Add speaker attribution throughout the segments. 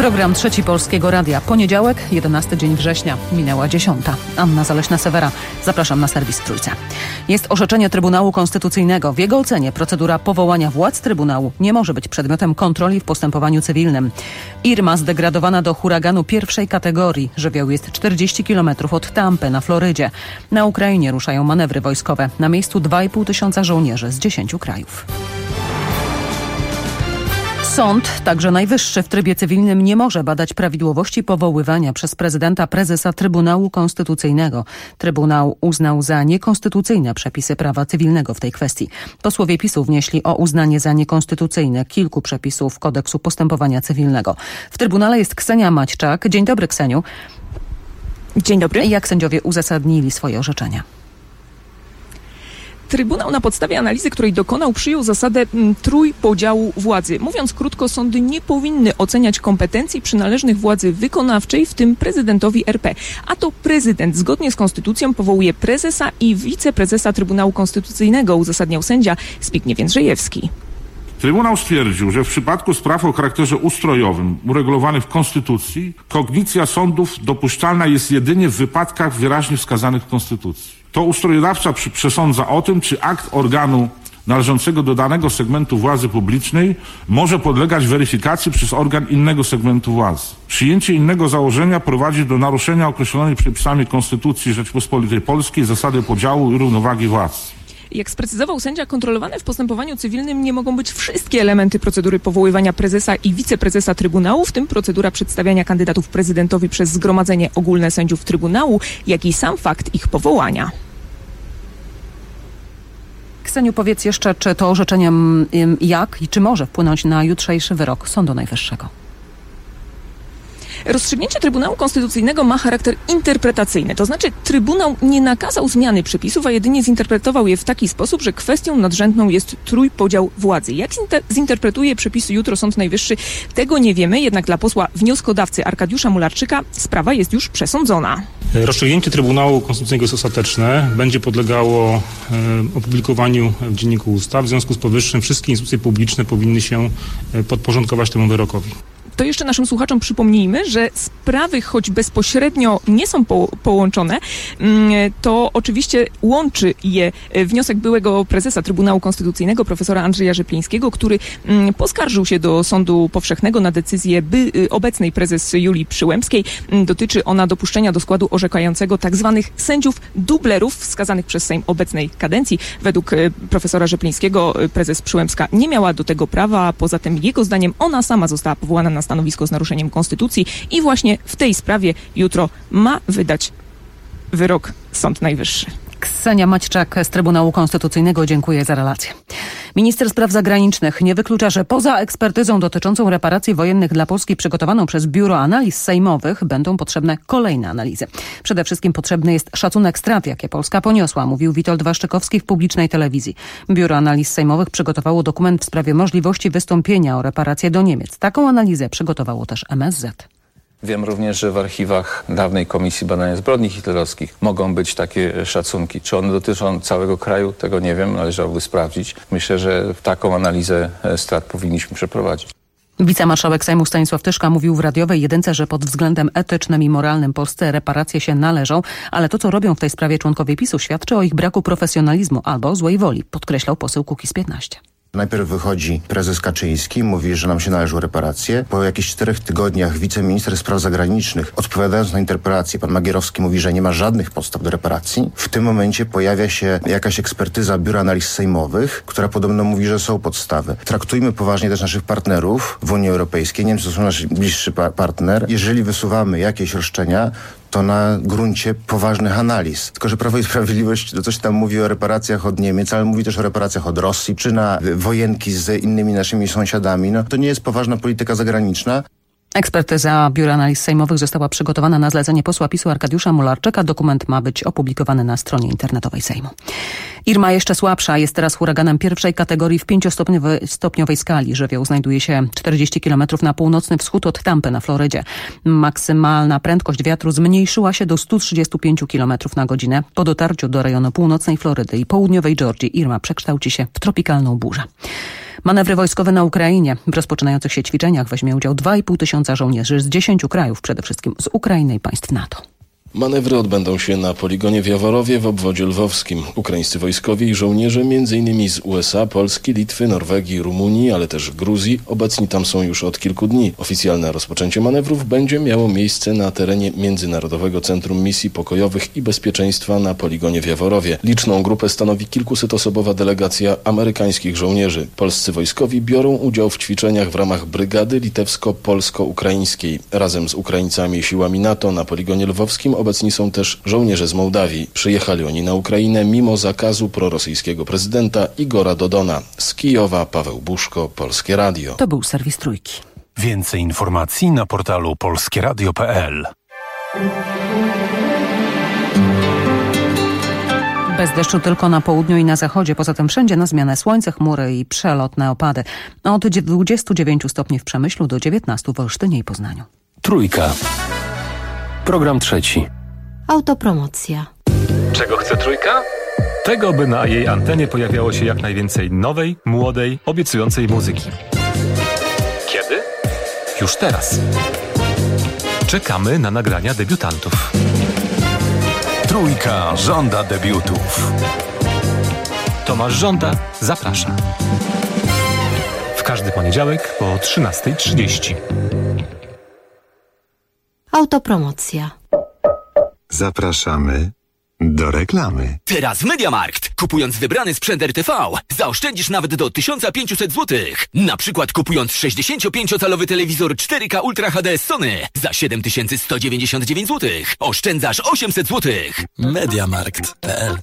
Speaker 1: Program Trzeci Polskiego Radia. Poniedziałek, 11 dzień września. Minęła 10. Anna Zaleśna-Sewera. Zapraszam na serwis Trójce. Jest orzeczenie Trybunału Konstytucyjnego. W jego ocenie procedura powołania władz Trybunału nie może być przedmiotem kontroli w postępowaniu cywilnym. Irma zdegradowana do huraganu pierwszej kategorii. Żywioł jest 40 km od Tampy na Florydzie. Na Ukrainie ruszają manewry wojskowe. Na miejscu 2,5 tysiąca żołnierzy z 10 krajów. Sąd, także najwyższy w trybie cywilnym, nie może badać prawidłowości powoływania przez prezydenta prezesa Trybunału Konstytucyjnego. Trybunał uznał za niekonstytucyjne przepisy prawa cywilnego w tej kwestii. Posłowie PiS-u wnieśli o uznanie za niekonstytucyjne kilku przepisów Kodeksu Postępowania Cywilnego. W Trybunale jest Ksenia Maćczak. Dzień dobry, Kseniu.
Speaker 2: Dzień dobry.
Speaker 1: Jak sędziowie uzasadnili swoje orzeczenia?
Speaker 2: Trybunał na podstawie analizy, której dokonał, przyjął zasadę trójpodziału władzy. Mówiąc krótko, sądy nie powinny oceniać kompetencji przynależnych władzy wykonawczej, w tym prezydentowi RP. A to prezydent zgodnie z konstytucją powołuje prezesa i wiceprezesa Trybunału Konstytucyjnego, uzasadniał sędzia Zbigniew Jędrzejewski.
Speaker 3: Trybunał stwierdził, że w przypadku spraw o charakterze ustrojowym uregulowanych w Konstytucji kognicja sądów dopuszczalna jest jedynie w wypadkach wyraźnie wskazanych w Konstytucji. To ustrojodawca przesądza o tym, czy akt organu należącego do danego segmentu władzy publicznej może podlegać weryfikacji przez organ innego segmentu władzy. Przyjęcie innego założenia prowadzi do naruszenia określonej przepisami Konstytucji Rzeczypospolitej Polskiej zasady podziału i równowagi władz.
Speaker 2: Jak sprecyzował sędzia, kontrolowane w postępowaniu cywilnym nie mogą być wszystkie elementy procedury powoływania prezesa i wiceprezesa Trybunału, w tym procedura przedstawiania kandydatów prezydentowi przez Zgromadzenie Ogólne Sędziów Trybunału, jak i sam fakt ich powołania.
Speaker 1: Kseniu, powiedz jeszcze, czy to orzeczenie jak i czy może wpłynąć na jutrzejszy wyrok Sądu Najwyższego?
Speaker 2: Rozstrzygnięcie Trybunału Konstytucyjnego ma charakter interpretacyjny, to znaczy Trybunał nie nakazał zmiany przepisów, a jedynie zinterpretował je w taki sposób, że kwestią nadrzędną jest trójpodział władzy. Jak zinterpretuje przepisy jutro Sąd Najwyższy, tego nie wiemy, jednak dla posła wnioskodawcy Arkadiusza Mularczyka sprawa jest już przesądzona.
Speaker 4: Rozstrzygnięcie Trybunału Konstytucyjnego jest ostateczne, będzie podlegało opublikowaniu w Dzienniku Ustaw. W związku z powyższym wszystkie instytucje publiczne powinny się podporządkować temu wyrokowi.
Speaker 2: To jeszcze naszym słuchaczom przypomnijmy, że sprawy, choć bezpośrednio nie są połączone, to oczywiście łączy je wniosek byłego prezesa Trybunału Konstytucyjnego, profesora Andrzeja Rzeplińskiego, który poskarżył się do Sądu Powszechnego na decyzję obecnej prezes Julii Przyłębskiej. Dotyczy ona dopuszczenia do składu orzekającego tzw. sędziów dublerów wskazanych przez Sejm obecnej kadencji. Według profesora Rzeplińskiego prezes Przyłębska nie miała do tego prawa, a poza tym jego zdaniem ona sama została powołana na stanowisko z naruszeniem konstytucji i właśnie w tej sprawie jutro ma wydać wyrok Sąd Najwyższy.
Speaker 1: Ksenia Maćczak z Trybunału Konstytucyjnego. Dziękuję za relację. Minister Spraw Zagranicznych nie wyklucza, że poza ekspertyzą dotyczącą reparacji wojennych dla Polski przygotowaną przez Biuro Analiz Sejmowych będą potrzebne kolejne analizy. Przede wszystkim potrzebny jest szacunek strat, jakie Polska poniosła, mówił Witold Waszczykowski w publicznej telewizji. Biuro Analiz Sejmowych przygotowało dokument w sprawie możliwości wystąpienia o reparacje do Niemiec. Taką analizę przygotowało też MSZ.
Speaker 5: Wiem również, że w archiwach dawnej Komisji Badania Zbrodni Hitlerowskich mogą być takie szacunki. Czy one dotyczą całego kraju? Tego nie wiem, należałoby sprawdzić. Myślę, że taką analizę strat powinniśmy przeprowadzić.
Speaker 1: Wicemarszałek Sejmu Stanisław Tyszka mówił w radiowej jedynce, że pod względem etycznym i moralnym Polsce reparacje się należą, ale to, co robią w tej sprawie członkowie PiS-u, świadczy o ich braku profesjonalizmu albo złej woli, podkreślał poseł Kukiz15.
Speaker 6: Najpierw wychodzi prezes Kaczyński, mówi, że nam się należą reparacje. Po jakichś 4 tygodniach wiceminister spraw zagranicznych, odpowiadając na interpelację, pan Magierowski mówi, że nie ma żadnych podstaw do reparacji. W tym momencie pojawia się jakaś ekspertyza Biura Analiz Sejmowych, która podobno mówi, że są podstawy. Traktujmy poważnie też naszych partnerów w Unii Europejskiej. Niemcy to są nasz bliższy partner. Jeżeli wysuwamy jakieś roszczenia, to na gruncie poważnych analiz. Tylko że Prawo i Sprawiedliwość to coś tam mówi o reparacjach od Niemiec, ale mówi też o reparacjach od Rosji, czy na wojenki z innymi naszymi sąsiadami. No, to nie jest poważna polityka zagraniczna.
Speaker 1: Ekspertyza Biura Analiz Sejmowych została przygotowana na zlecenie posła PiS-u Arkadiusza Mularczyka. Dokument ma być opublikowany na stronie internetowej Sejmu. Irma jeszcze słabsza jest teraz huraganem pierwszej kategorii w 5-stopniowej skali. Żywioł znajduje się 40 km na północny wschód od Tampy na Florydzie. Maksymalna prędkość wiatru zmniejszyła się do 135 km na godzinę. Po dotarciu do rejonu północnej Florydy i południowej Georgii Irma przekształci się w tropikalną burzę. Manewry wojskowe na Ukrainie. W rozpoczynających się ćwiczeniach weźmie udział 2,5 tysiąca żołnierzy z 10 krajów, przede wszystkim z Ukrainy i państw NATO.
Speaker 7: Manewry odbędą się na poligonie w Jaworowie w obwodzie lwowskim. Ukraińscy wojskowi i żołnierze m.in. z USA, Polski, Litwy, Norwegii, Rumunii, ale też Gruzji obecni tam są już od kilku dni. Oficjalne rozpoczęcie manewrów będzie miało miejsce na terenie Międzynarodowego Centrum Misji Pokojowych i Bezpieczeństwa na poligonie w Jaworowie. Liczną grupę stanowi kilkusetosobowa delegacja amerykańskich żołnierzy. Polscy wojskowi biorą udział w ćwiczeniach w ramach brygady litewsko-polsko-ukraińskiej. Razem z Ukraińcami i siłami NATO na poligonie lwowskim obecni są też żołnierze z Mołdawii. Przyjechali oni na Ukrainę mimo zakazu prorosyjskiego prezydenta Igora Dodona. Z Kijowa Paweł Buszko, Polskie Radio.
Speaker 1: To był serwis Trójki.
Speaker 8: Więcej informacji na portalu polskieradio.pl.
Speaker 1: Bez deszczu tylko na południu i na zachodzie. Poza tym wszędzie na zmianę słońce, chmury i przelotne opady. Od 29 stopni w Przemyślu do 19 w Olsztynie i Poznaniu.
Speaker 9: Trójka. Program trzeci.
Speaker 10: Autopromocja.
Speaker 11: Czego chce Trójka? Tego, by na jej antenie pojawiało się jak najwięcej nowej, młodej, obiecującej muzyki. Kiedy? Już teraz. Czekamy na nagrania debiutantów.
Speaker 8: Trójka żąda debiutów.
Speaker 11: Tomasz Żąda zaprasza. W każdy poniedziałek po 13:30.
Speaker 10: Autopromocja.
Speaker 12: Zapraszamy do reklamy.
Speaker 13: Teraz MediaMarkt. Kupując wybrany sprzęt RTV, zaoszczędzisz nawet do 1500 zł. Na przykład kupując 65-calowy telewizor 4K Ultra HD Sony za 7199 zł. Oszczędzasz 800 zł.
Speaker 14: MediaMarkt.pl.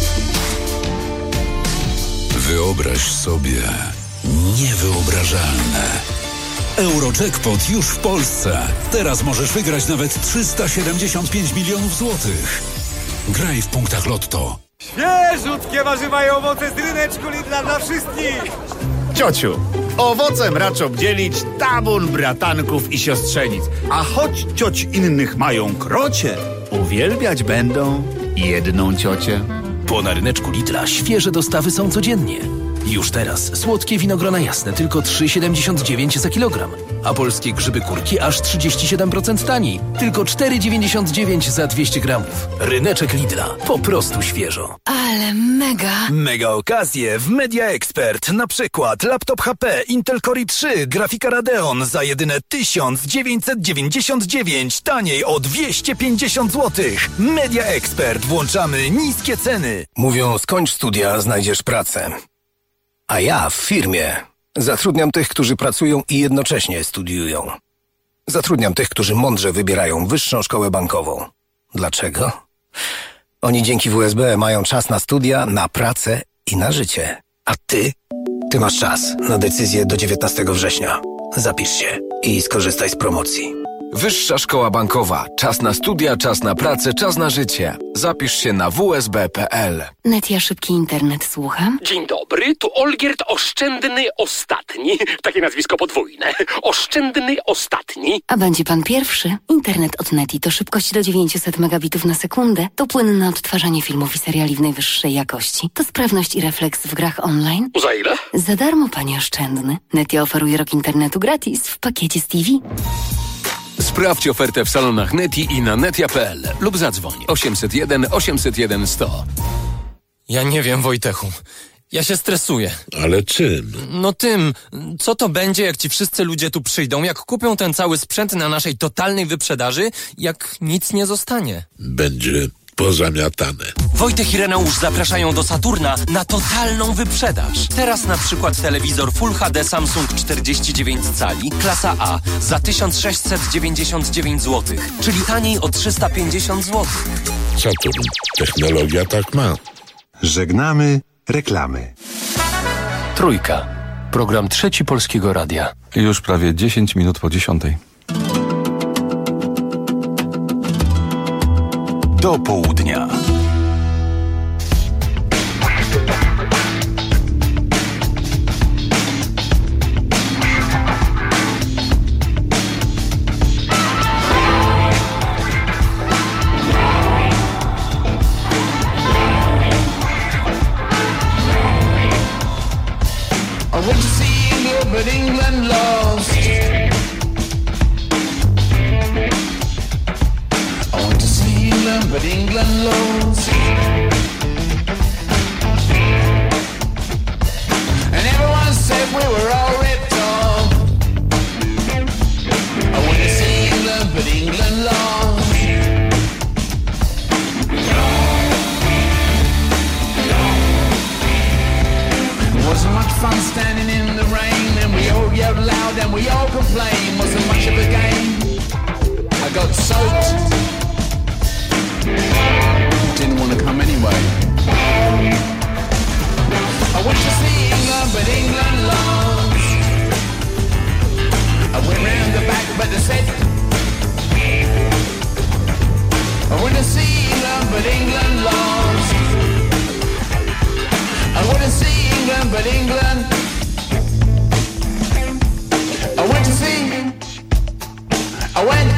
Speaker 14: Wyobraź sobie niewyobrażalne. Eurojackpot już w Polsce. Teraz możesz wygrać nawet 375 milionów złotych. Graj w punktach Lotto.
Speaker 15: Świeżutkie warzywa i owoce z ryneczku Lidla dla wszystkich.
Speaker 16: Ciociu, owocem raczą dzielić tabun bratanków i siostrzenic. A choć cioć innych mają krocie, uwielbiać będą jedną ciocię.
Speaker 9: Bo na ryneczku Lidla świeże dostawy są codziennie. Już teraz słodkie winogrona jasne tylko 3,79 za kilogram, a polskie grzyby kurki aż 37% taniej, tylko 4,99 za 200 gramów. Ryneczek Lidla, po prostu świeżo.
Speaker 10: Ale mega!
Speaker 17: Mega okazje w Media Expert. Na przykład laptop HP Intel Core i3, grafika Radeon za jedyne 1999, taniej o 250 zł. Media Expert. Włączamy niskie ceny.
Speaker 18: Mówią, skończ studia, znajdziesz pracę. A ja w firmie zatrudniam tych, którzy pracują i jednocześnie studiują. Zatrudniam tych, którzy mądrze wybierają wyższą szkołę bankową. Dlaczego? Oni dzięki WSB mają czas na studia, na pracę i na życie. A ty? Ty masz czas na decyzję do 19 września. Zapisz się i skorzystaj z promocji.
Speaker 19: Wyższa szkoła bankowa. Czas na studia, czas na pracę, czas na życie. Zapisz się na wsb.pl.
Speaker 10: Netia Szybki Internet, słucham.
Speaker 20: Dzień dobry, tu Olgierd Oszczędny Ostatni. Takie nazwisko podwójne. Oszczędny Ostatni.
Speaker 10: A będzie pan pierwszy? Internet od Neti to szybkość do 900 megabitów na sekundę, to płynne odtwarzanie filmów i seriali w najwyższej jakości, to sprawność i refleks w grach online.
Speaker 20: Za ile?
Speaker 10: Za darmo, panie Oszczędny. Netia oferuje rok internetu gratis w pakiecie z TV.
Speaker 19: Sprawdź ofertę w salonach Neti i na netia.pl lub zadzwoń 801 801 100.
Speaker 21: Ja nie wiem, Wojtechu. Ja się stresuję.
Speaker 22: Ale czym?
Speaker 21: No tym, co to będzie, jak ci wszyscy ludzie tu przyjdą, jak kupią ten cały sprzęt na naszej totalnej wyprzedaży, jak nic nie zostanie.
Speaker 22: Będzie pozamiatane.
Speaker 21: Wojtek i Reneusz zapraszają do Saturna na totalną wyprzedaż. Teraz na przykład telewizor Full HD Samsung 49 cali, klasa A za 1699 zł, czyli taniej o 350 zł.
Speaker 22: Saturn. Technologia tak ma.
Speaker 12: Żegnamy reklamy.
Speaker 9: Trójka. Program trzeci Polskiego Radia.
Speaker 23: Już prawie 10 minut po 10.
Speaker 8: Do południa.
Speaker 24: I want to see
Speaker 2: England, but England lost. I want to see England, but England lost. And everyone said we were all ripped off. I want to see England, but England lost. Wasn't much fun standing in the rain, and we all yelled loud and we all complained. Wasn't much of a game. I got soaked. Didn't want to come anyway. I went to see England, but England lost. I went round the back, but they said I went to see England, but England lost. I went to see England, but England. I went to see. I went.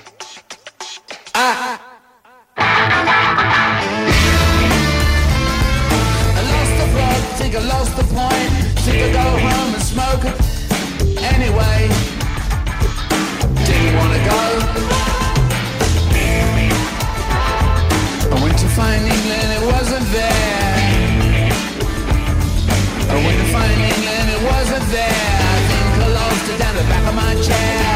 Speaker 2: I lost the plot. Think I lost the point. Think I go home and smoke it anyway. Didn't want to go. I went to find England. It wasn't there. I went to find England, it wasn't there. I think I lost it down the back of my chair.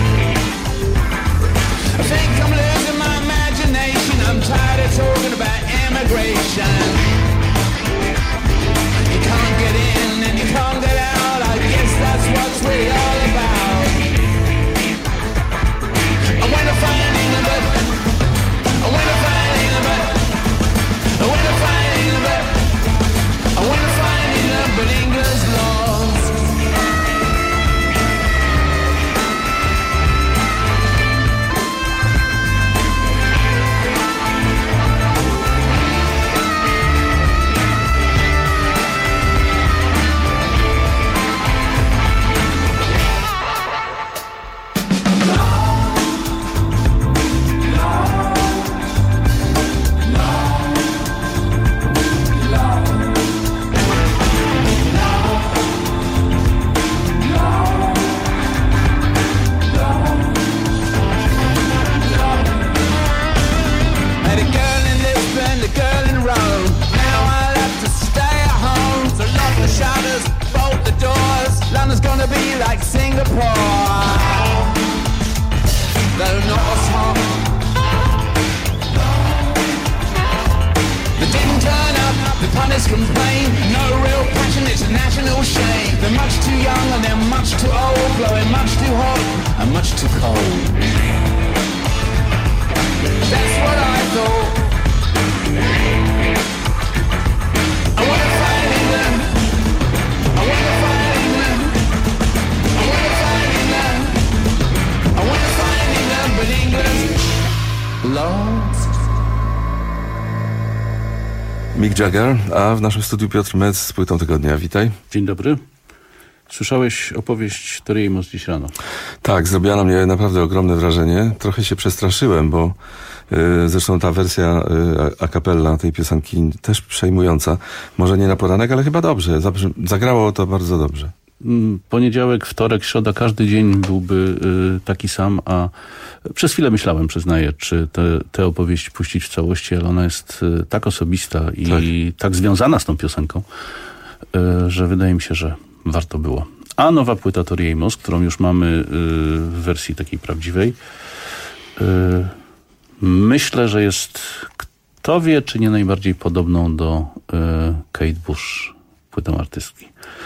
Speaker 2: I think I'm losing my imagination. I'm tired of talking about immigration. You can't get in and you can't get out. I guess that's what's really all about. I went to find England, but I went to find England, but I went to find England, but I went to find England, but England's lost. London's gonna be like Singapore. Though not as hot. They didn't turn up, the pundits complain. No real passion, it's a national shame. They're much too young and they're much too old. Blowing much too hot and much too cold. That's what I thought. I wanna find England. I wanna find England. I wanna find England. I wanna find England, but England's lost.
Speaker 23: Mick Jagger, a w naszym studiu Piotr Metz z płytą tygodnia. Witaj.
Speaker 3: Dzień dobry. Słyszałeś opowieść Tori Amos dziś rano?
Speaker 23: Tak, zrobiła na mnie naprawdę ogromne wrażenie. Trochę się przestraszyłem, bo zresztą ta wersja a cappella tej piosenki też przejmująca. Może nie na poranek, ale chyba dobrze. Zagrało to bardzo dobrze.
Speaker 3: Poniedziałek, wtorek, środa, każdy dzień byłby taki sam, a przez chwilę myślałem, przyznaję, czy tę opowieść puścić w całości, ale ona jest tak osobista i tak związana z tą piosenką, że wydaje mi się, że warto było. A nowa płyta Tori Amos, którą już mamy w wersji takiej prawdziwej, myślę, że jest, kto wie, czy nie najbardziej podobną do Kate Bush, płytą artystki.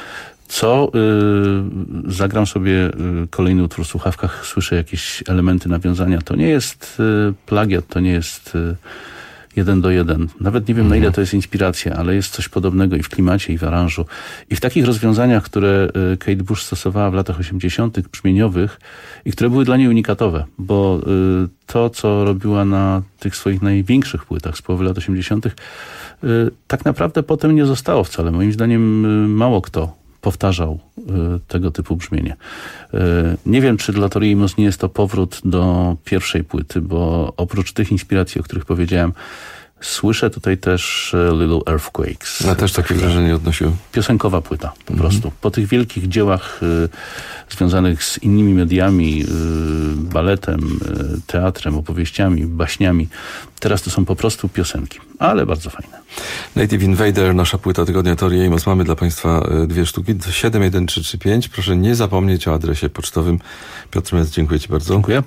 Speaker 3: Zagram sobie kolejny utwór w słuchawkach, słyszę jakieś elementy nawiązania. To nie jest plagiat, to nie jest 1 do 1. Nawet nie wiem, na ile to jest inspiracja, ale jest coś podobnego i w klimacie, i w aranżu. I w takich rozwiązaniach, które Kate Bush stosowała w latach 80. brzmieniowych i które były dla niej unikatowe, bo to, co robiła na tych swoich największych płytach z połowy lat 80., tak naprawdę potem nie zostało wcale. Moim zdaniem mało kto powtarzał tego typu brzmienie. Nie wiem, czy dla Tori Amos nie jest to powrót do pierwszej płyty, bo oprócz tych inspiracji, o których powiedziałem, Słyszę tutaj też Little Earthquakes.
Speaker 23: Ja też takie wrażenie odnosił.
Speaker 3: Piosenkowa płyta po prostu. Po tych wielkich dziełach związanych z innymi mediami, baletem, teatrem, opowieściami, baśniami. Teraz to są po prostu piosenki, ale bardzo fajne.
Speaker 23: Native Invader, nasza płyta tygodnia Tori Amos. Mamy dla Państwa 2 sztuki. 71335. Proszę nie zapomnieć o adresie pocztowym. Piotr Mec, dziękuję Ci bardzo.
Speaker 3: Dziękuję.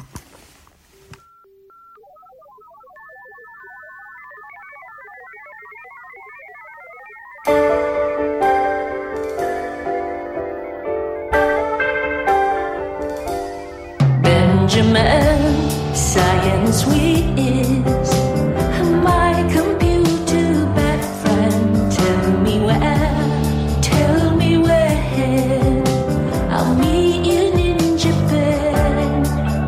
Speaker 2: Benjamin, science we is. My computer bad friend, tell me where. I'll meet you in Japan.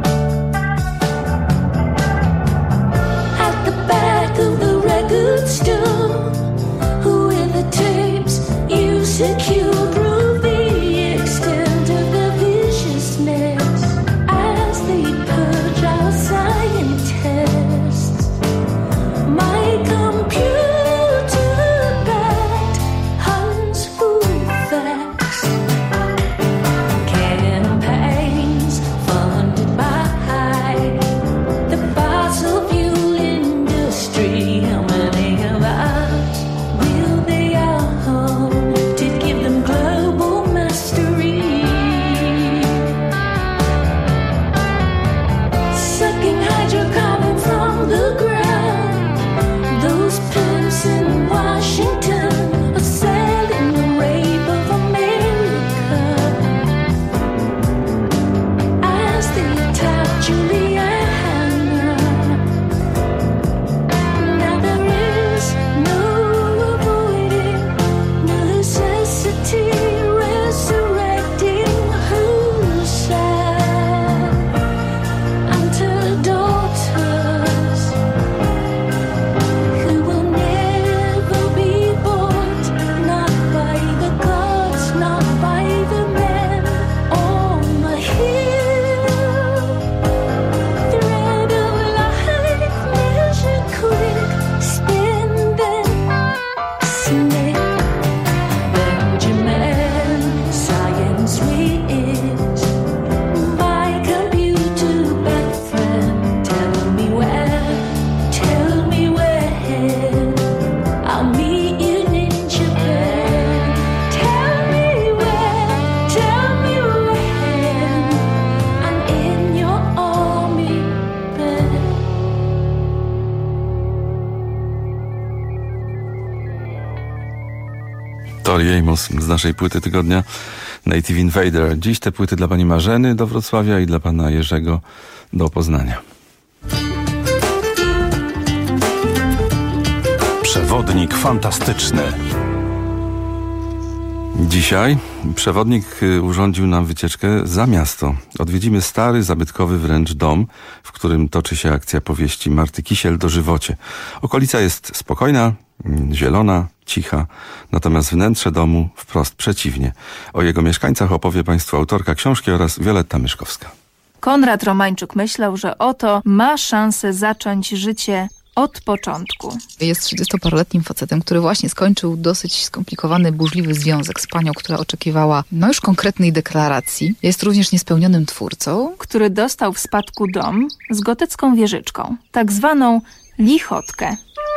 Speaker 2: At the back of the record store, with the tapes you secure, prove the extent of the viciousness as they purge our scientists. My computer bad hunts for facts. Campaigns funded by the fossil fuel industry. How many of us will they own to give them global mastery? Sucking hydrocarbon from the ground. Those pimps in Washington are selling the rape of America as they attack Juliana. Now there is no avoiding necessity, resurrecting who's sad unto daughters who will never be bought, not by the gods, not by the men on the hill. Thread of life measured quick, spin then snake. Benjamin, science we is. My computer bad friend, tell me where. I'll meet you in Japan. Tell me when. I'm in your army bed.
Speaker 23: Tori Amos z naszej płyty tygodnia Native Invader. Dziś te płyty dla pani Marzeny do Wrocławia i dla pana Jerzego do Poznania.
Speaker 8: Przewodnik fantastyczny.
Speaker 23: Dzisiaj przewodnik urządził nam wycieczkę za miasto. Odwiedzimy stary, zabytkowy wręcz dom, w którym toczy się akcja powieści Marty Kisiel Dożywocie. Okolica jest spokojna, zielona, cicha, natomiast wnętrze domu wprost przeciwnie. O jego mieszkańcach opowie Państwu autorka książki oraz Wioletta Myszkowska.
Speaker 4: Konrad Romańczuk myślał, że oto ma szansę zacząć życie od początku.
Speaker 5: Jest 30-paroletnim facetem, który właśnie skończył dosyć skomplikowany, burzliwy związek z panią, która oczekiwała już konkretnej deklaracji. Jest również niespełnionym twórcą,
Speaker 4: który dostał w spadku dom z gotycką wieżyczką, tak zwaną lichotkę.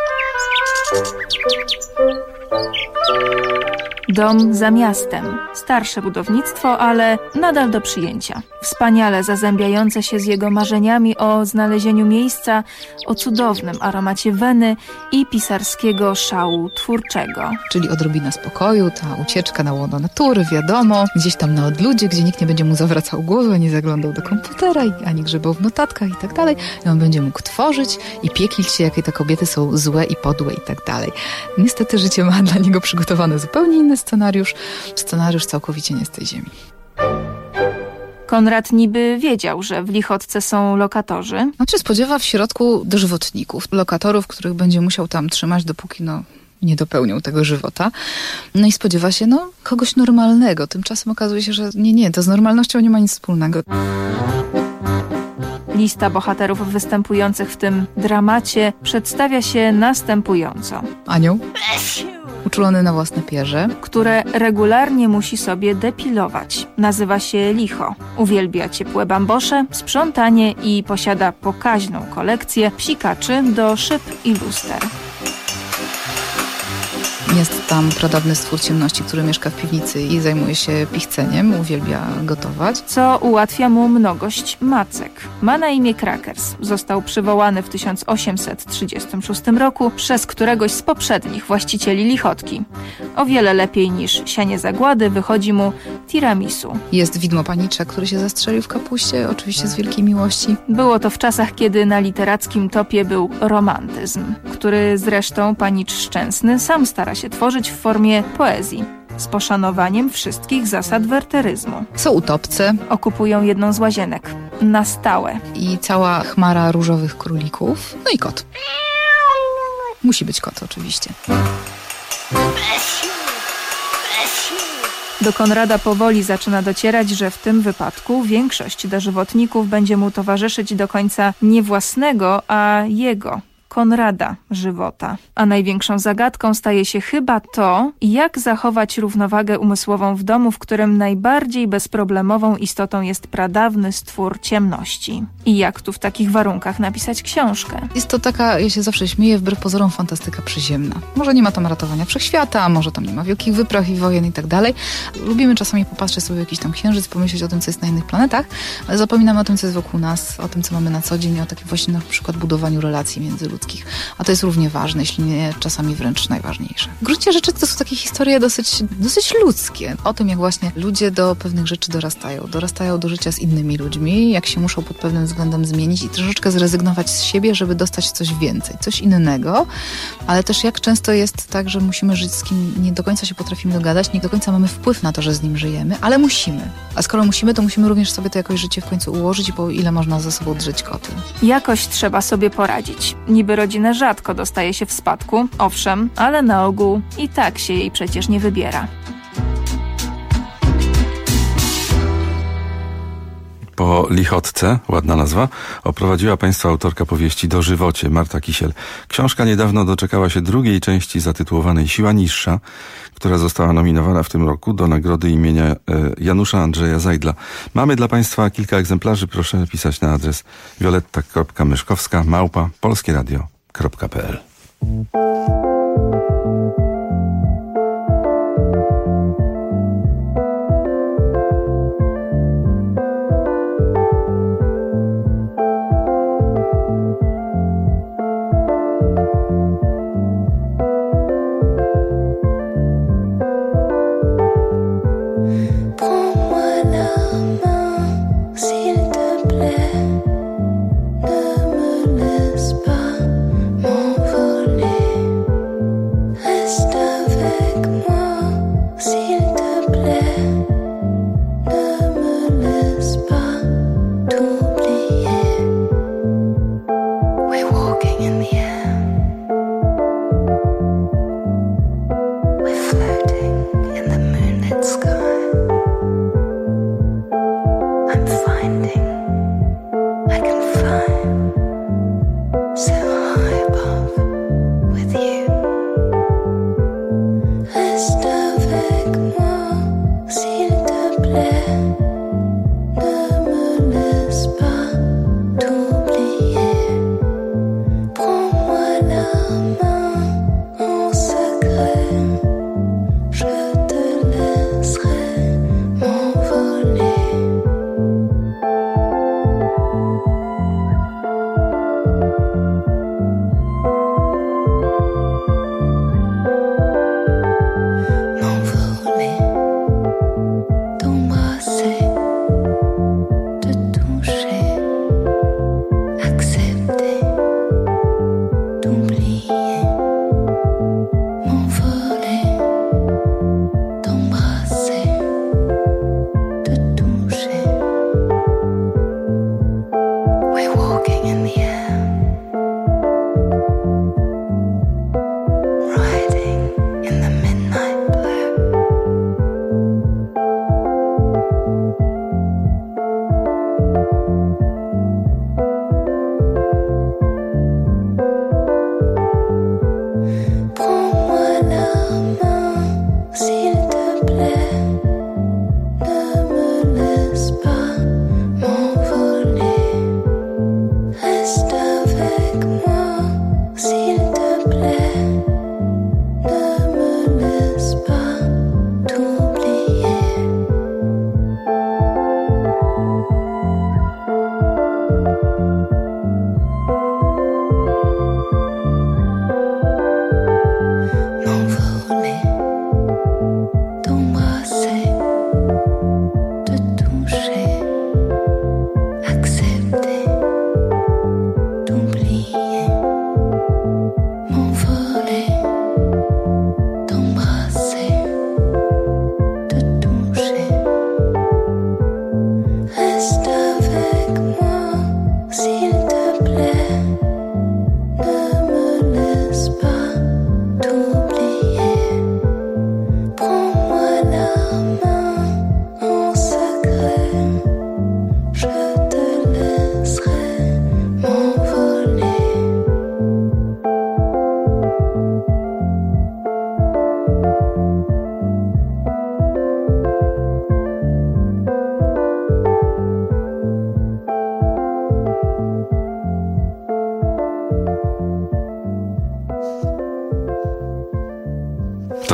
Speaker 4: Dom za miastem. Starsze budownictwo, ale nadal do przyjęcia. Wspaniale zazębiające się z jego marzeniami o znalezieniu miejsca o cudownym aromacie weny i pisarskiego szału twórczego.
Speaker 5: czyli odrobina spokoju, ta ucieczka na łono natury, wiadomo, gdzieś tam na odludzie, gdzie nikt nie będzie mu zawracał głowy, nie zaglądał do komputera, ani grzebał w notatkach i tak dalej. I on będzie mógł tworzyć i piekić się, jakie te kobiety są złe i podłe i tak dalej. Niestety życie ma dla niego przygotowany zupełnie inny scenariusz całkowicie nie z tej ziemi.
Speaker 4: Konrad niby wiedział, że w lichotce są lokatorzy.
Speaker 5: Znaczy spodziewa w środku dożywotników, lokatorów, których będzie musiał tam trzymać, dopóki nie dopełnią tego żywota. No i spodziewa się kogoś normalnego. Tymczasem okazuje się, że nie, to z normalnością nie ma nic wspólnego.
Speaker 4: Lista bohaterów występujących w tym dramacie przedstawia się następująco.
Speaker 5: Anioł, uczulony na własne pierze,
Speaker 4: które regularnie musi sobie depilować. Nazywa się Licho. Uwielbia ciepłe bambosze, sprzątanie i posiada pokaźną kolekcję psikaczy do szyb i luster.
Speaker 5: Jest tam pradawny stwór ciemności, który mieszka w piwnicy i zajmuje się pichceniem, uwielbia gotować.
Speaker 4: Co ułatwia mu mnogość macek. Ma na imię Krakers. Został przywołany w 1836 roku przez któregoś z poprzednich właścicieli lichotki. O wiele lepiej niż sianie zagłady wychodzi mu tiramisu.
Speaker 5: Jest widmo panicza, który się zastrzelił w kapuście, oczywiście z wielkiej miłości.
Speaker 4: Było to w czasach, kiedy na literackim topie był romantyzm, który zresztą panicz szczęsny sam stara się tworzyć w formie poezji, z poszanowaniem wszystkich zasad werteryzmu.
Speaker 5: Są utopcy.
Speaker 4: Okupują jedną z łazienek. Na stałe.
Speaker 5: I cała chmara różowych królików. No i kot. Musi być kot oczywiście.
Speaker 4: Do Konrada powoli zaczyna docierać, że w tym wypadku większość dożywotników będzie mu towarzyszyć do końca nie własnego, a jego, Konrada, żywota. A największą zagadką staje się chyba to, jak zachować równowagę umysłową w domu, w którym najbardziej bezproblemową istotą jest pradawny stwór ciemności. I jak tu w takich warunkach napisać książkę?
Speaker 5: Jest to taka, ja się zawsze śmieję, wbrew pozorom fantastyka przyziemna. Może nie ma tam ratowania wszechświata, może tam nie ma wielkich wypraw i wojen i tak dalej. Lubimy czasami popatrzeć sobie w jakiś tam księżyc, pomyśleć o tym, co jest na innych planetach, ale zapominamy o tym, co jest wokół nas, o tym, co mamy na co dzień, o takim właśnie na przykład budowaniu relacji międzyludzkich. A to jest równie ważne, jeśli nie czasami wręcz najważniejsze. W gruncie rzeczy to są takie historie dosyć ludzkie. O tym, jak właśnie ludzie do pewnych rzeczy dorastają do życia z innymi ludźmi, jak się muszą pod pewnym względem zmienić i troszeczkę zrezygnować z siebie, żeby dostać coś więcej, coś innego, ale też jak często jest tak, że musimy żyć z kim nie do końca się potrafimy dogadać, nie do końca mamy wpływ na to, że z nim żyjemy, ale musimy. A skoro musimy, to musimy również sobie to jakoś życie w końcu ułożyć, bo ile można ze sobą drzeć koty.
Speaker 4: Jakoś trzeba sobie poradzić. Niby rodzinę rzadko dostaje się w spadku, owszem, ale na ogół i tak się jej przecież nie wybiera.
Speaker 23: Po lichotce, ładna nazwa, oprowadziła Państwa autorka powieści Dożywocie, Marta Kisiel. Książka niedawno doczekała się drugiej części zatytułowanej Siła Niższa, która została nominowana w tym roku do nagrody imienia Janusza Andrzeja Zajdla. Mamy dla Państwa kilka egzemplarzy, proszę pisać na adres violetta.myszkowska@polskieradio.pl.
Speaker 2: Ne me laisse pas m'envoler.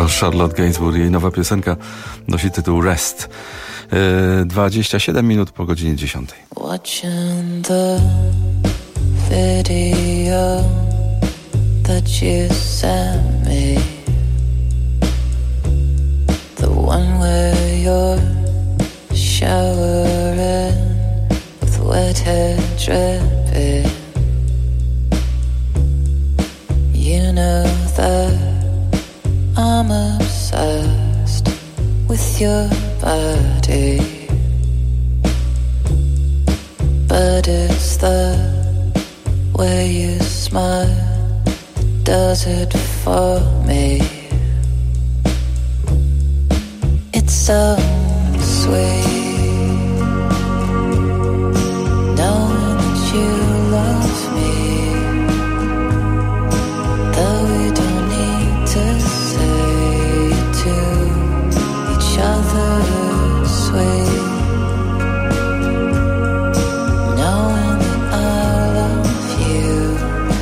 Speaker 23: Charlotte Gainsbourg. Jej nowa piosenka nosi tytuł Rest. 27 minut po godzinie 10.
Speaker 1: Watching the video that you sent me, the one where you're showering with wet hair dripping. You know that I'm obsessed with your body, but it's the way you smile that does it for me. It's so sweet knowing that you love me, though we don't need to say it to each other. Sweet knowing that I love you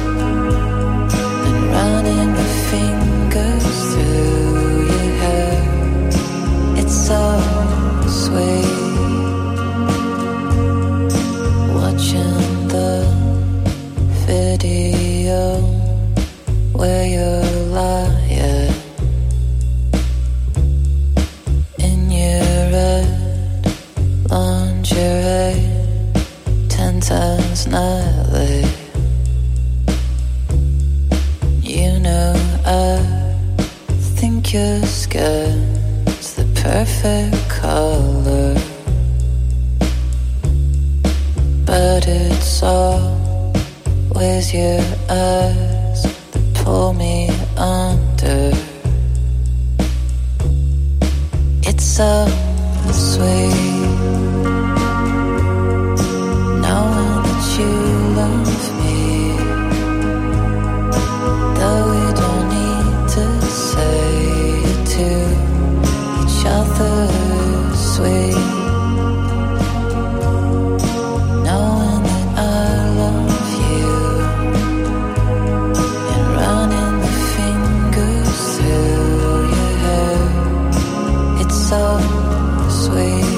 Speaker 1: and running my fingers through your hair. It's so sweet watching the video where you're lying in your red lingerie 10 times nightly. You know I think your skin's the perfect color, but it's always your eyes that pull me under. It's so sweet knowing that you love me, though we don't need to say it to each other. Sweet knowing that I love you and running the fingers through your hair. It's so sweet.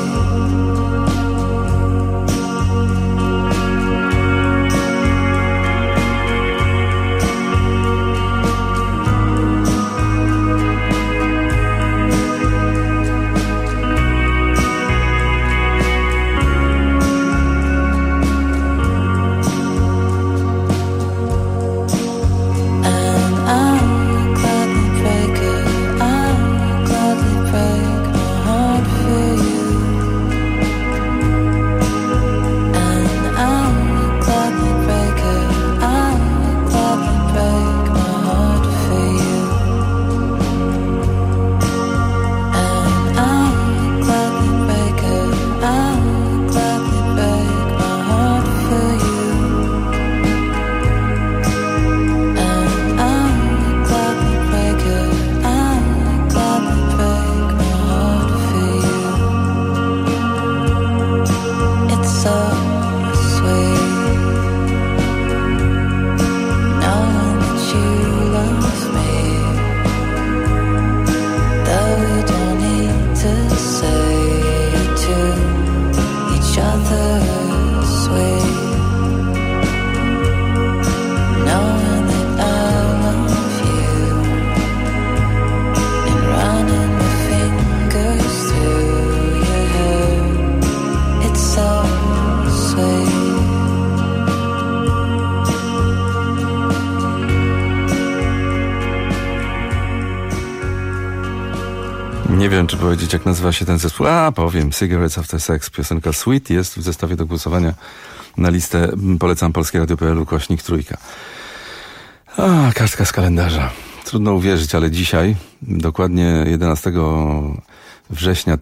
Speaker 23: Nie wiem, czy powiedzieć, jak nazywa się ten zespół. Powiem. Cigarettes After Sex. Piosenka Sweet jest w zestawie do głosowania na listę. Polecam polskieradio.pl /3. Kartka z kalendarza. Trudno uwierzyć, ale dzisiaj, dokładnie 11 września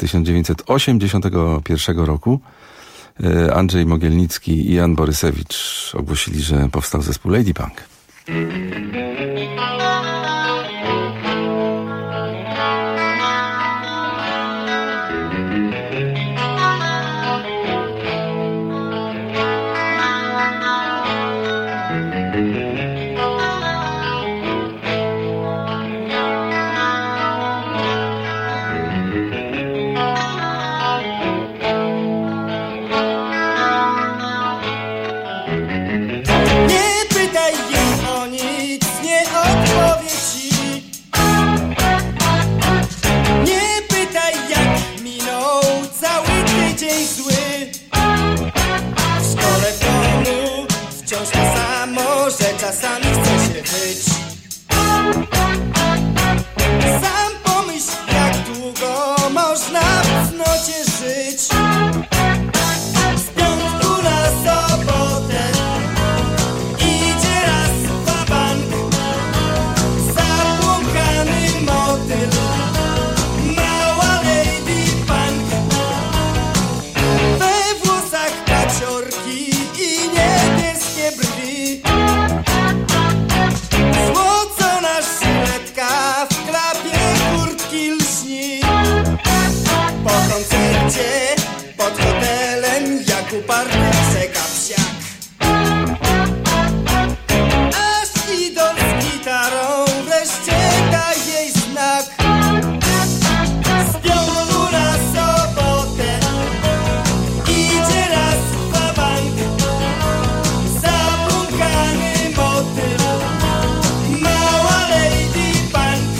Speaker 23: 1981 roku, Andrzej Mogielnicki i Jan Borysewicz ogłosili, że powstał zespół Lady Punk.
Speaker 6: W szkole, w domu wciąż to samo, że czasami chce się być. Sam pomyśl, jak długo można w cnocie żyć. Z piątku na sobotę idzie raz w bank. Zabłąkany motyl, mała lady punk. We włosach paciorki i niebieskie brwi. Złocona żyletka w klapie kurtki lśni. Po koncercie pod hotelem jak uparty czeka psiak. Aż idol z gitarą wreszcie da jej znak. Z piątku na sobotę idzie raz w bank. Zabłąkany motyl, mała lady punk.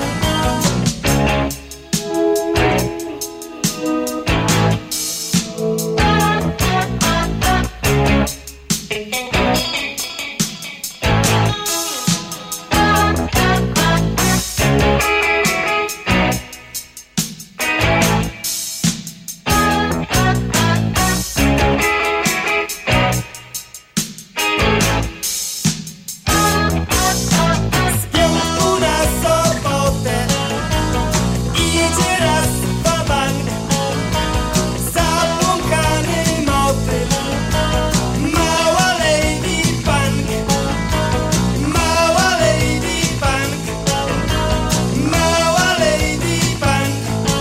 Speaker 6: Z piątku na sobotę idzie raz w bank. Zabłąkany motyl, mała lady punk. Mała lady punk. Mała lady punk.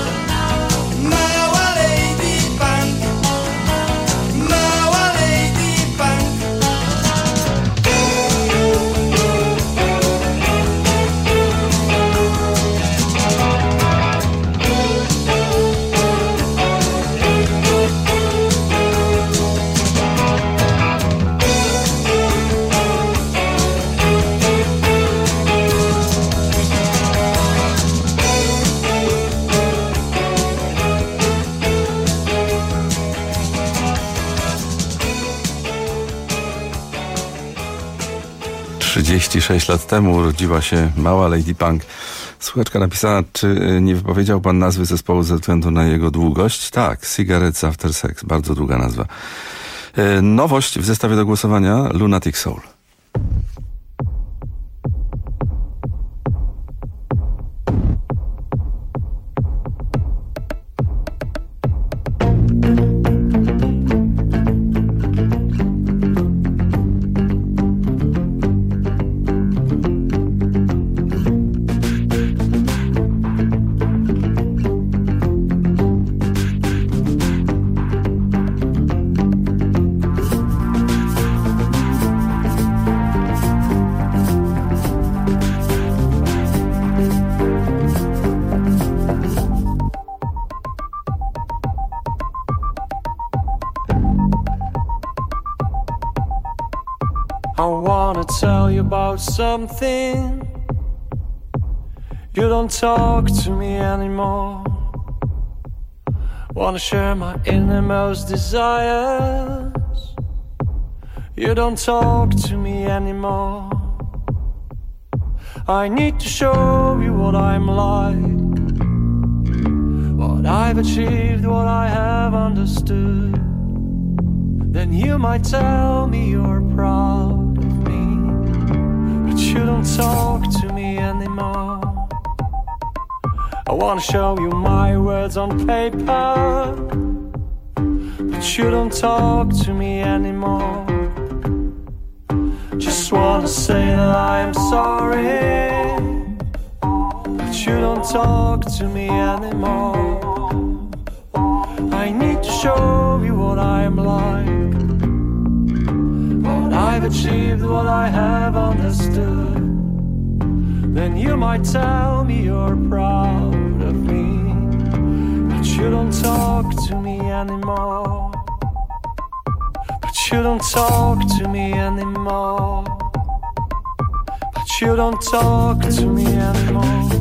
Speaker 6: Mała lady punk. Mała lady punk.
Speaker 23: Trzydzieści 6 lat temu urodziła się mała Lady Punk. Słuchaczka napisała, czy nie wypowiedział pan nazwy zespołu ze względu na jego długość? Tak, Cigarettes After Sex, bardzo długa nazwa. Nowość w zestawie do głosowania, Lunatic Soul.
Speaker 2: I wanna tell you about something. You don't talk to me anymore. Wanna share my innermost desires. You don't talk to me anymore. I need to show you what I'm like, what I've achieved, what I have understood. Then you might tell me you're proud of me, but you don't talk to me anymore. I wanna show you my words on paper, but you don't talk to me anymore. Just wanna say that I am sorry, but you don't talk to me anymore. I need to show you what I am like, what I've achieved, what I have understood. Then you might tell me you're proud of me, but you don't talk to me anymore. But you don't talk to me anymore. But you don't talk to me anymore.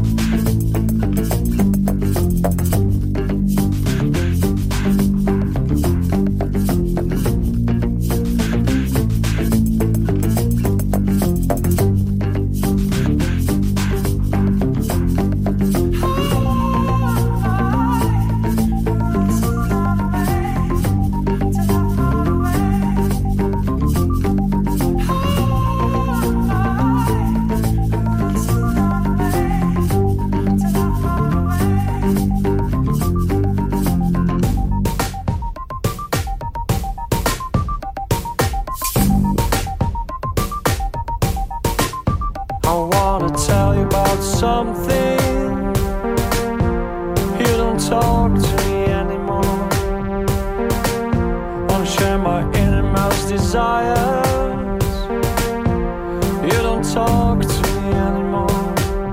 Speaker 2: share my innermost desires. You don't talk to me anymore.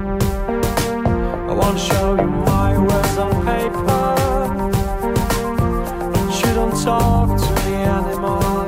Speaker 2: I won't show you my words on paper, but you don't talk to me anymore.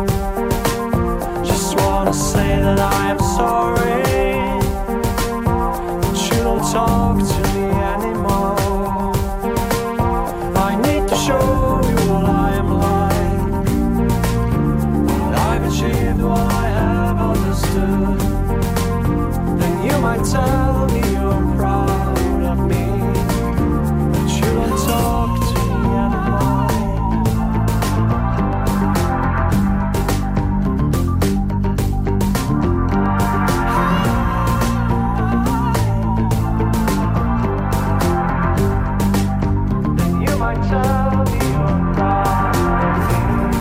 Speaker 2: Just wanna say that I am sorry, but you don't talk to me anymore. I need to show you what I am like. I've achieved what I have understood. Then you might tell me you're proud of me, but you don't talk to me anymore. Then you might tell me you're proud of me.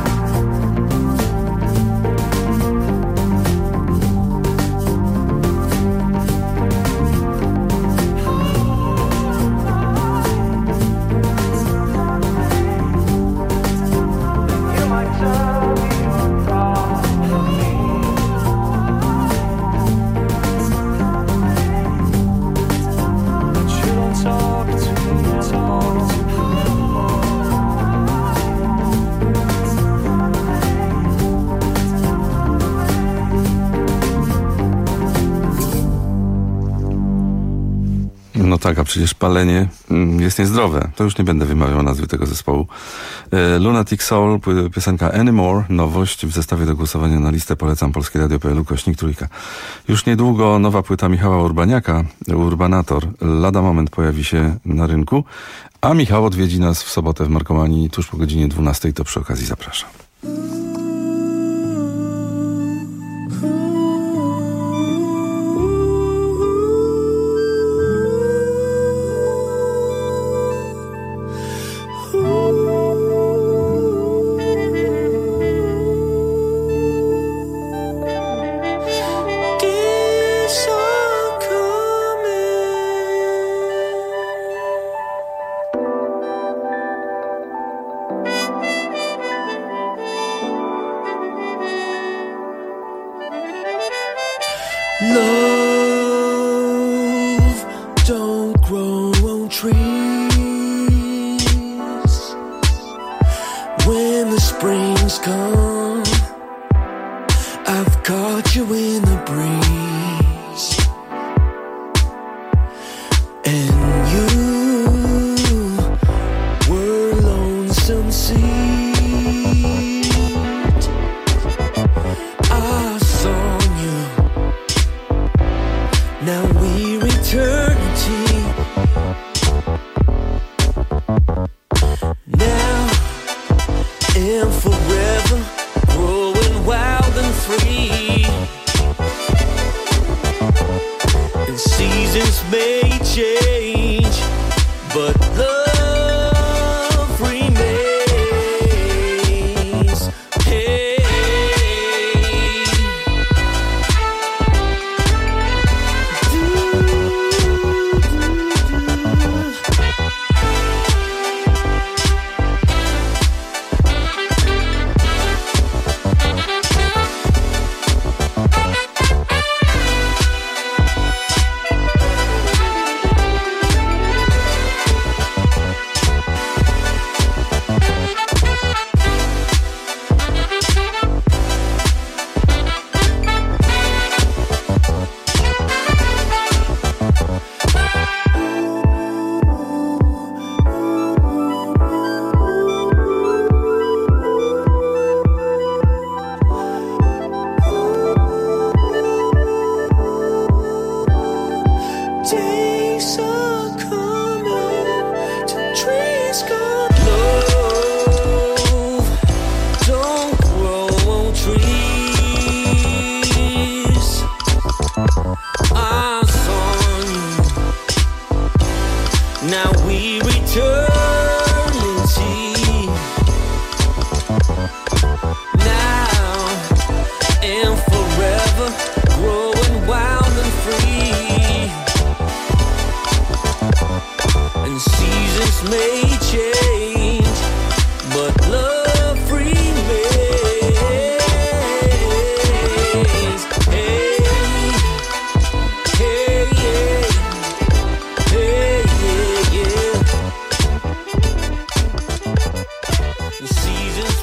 Speaker 2: You might tell me you're proud of me. But you don't talk to me anymore.
Speaker 23: No tak, a przecież palenie jest niezdrowe. To już nie będę wymawiał nazwy tego zespołu. Lunatic Soul, piosenka Anymore, nowość w zestawie do głosowania na listę polecam polskieradio.pl/3. Już niedługo nowa płyta Michała Urbaniaka, Urbanator. Lada moment pojawi się na rynku, a Michał odwiedzi nas w sobotę w Markomanii tuż po godzinie 12, to przy okazji zapraszam.
Speaker 2: Love don't grow on trees. When the springs come, I've caught you in the breeze, and you were lonesome seed. I saw you. Now we're eternity. Now and forever, growing wild and free. And seasons may change, but love remains. Hey.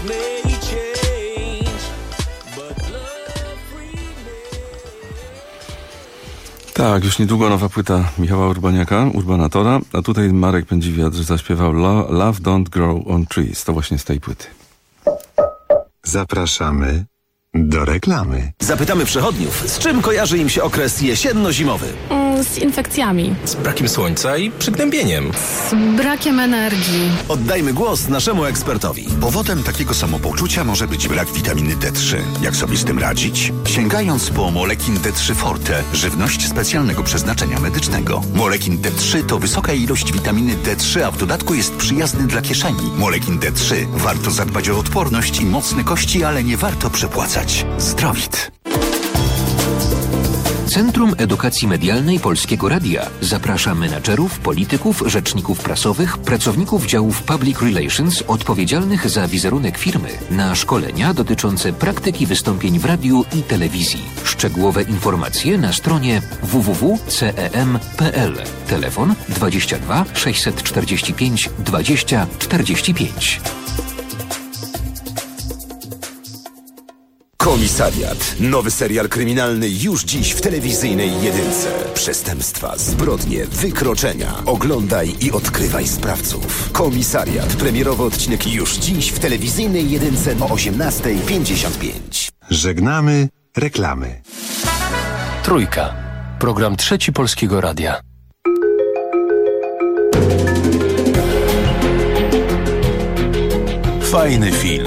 Speaker 6: may change, but love
Speaker 23: Tak, już niedługo nowa płyta Michała Urbaniaka, Urbanatora, a tutaj Marek Pędziwiatr zaśpiewał Love Don't Grow on Trees. To właśnie z tej płyty.
Speaker 12: Zapraszamy do reklamy.
Speaker 17: Zapytamy przechodniów, z czym kojarzy im się okres jesienno-zimowy?
Speaker 7: Z infekcjami.
Speaker 17: Z brakiem słońca i przygnębieniem.
Speaker 7: Z brakiem energii.
Speaker 17: Oddajmy głos naszemu ekspertowi.
Speaker 11: Powodem takiego samopoczucia może być brak witaminy D3. Jak sobie z tym radzić? Sięgając po Molekin D3 Forte, żywność specjalnego przeznaczenia medycznego. Molekin D3 to wysoka ilość witaminy D3, a w dodatku jest przyjazny dla kieszeni. Molekin D3. Warto zadbać o odporność i mocne kości, ale nie warto przepłacać. Zdrowit.
Speaker 13: Centrum Edukacji Medialnej Polskiego Radia zaprasza menadżerów, polityków, rzeczników prasowych, pracowników działów Public Relations odpowiedzialnych za wizerunek firmy na szkolenia dotyczące praktyki wystąpień w radiu i telewizji. Szczegółowe informacje na stronie www.cem.pl. Telefon 22 645 20 45.
Speaker 17: Komisariat. Nowy serial kryminalny już dziś w telewizyjnej jedynce. Przestępstwa, zbrodnie, wykroczenia. Oglądaj i odkrywaj sprawców. Komisariat. Premierowy odcinek już dziś w telewizyjnej jedynce o 18:55.
Speaker 12: Żegnamy reklamy.
Speaker 21: Trójka. Program Trzeci Polskiego Radia.
Speaker 17: Fajny film.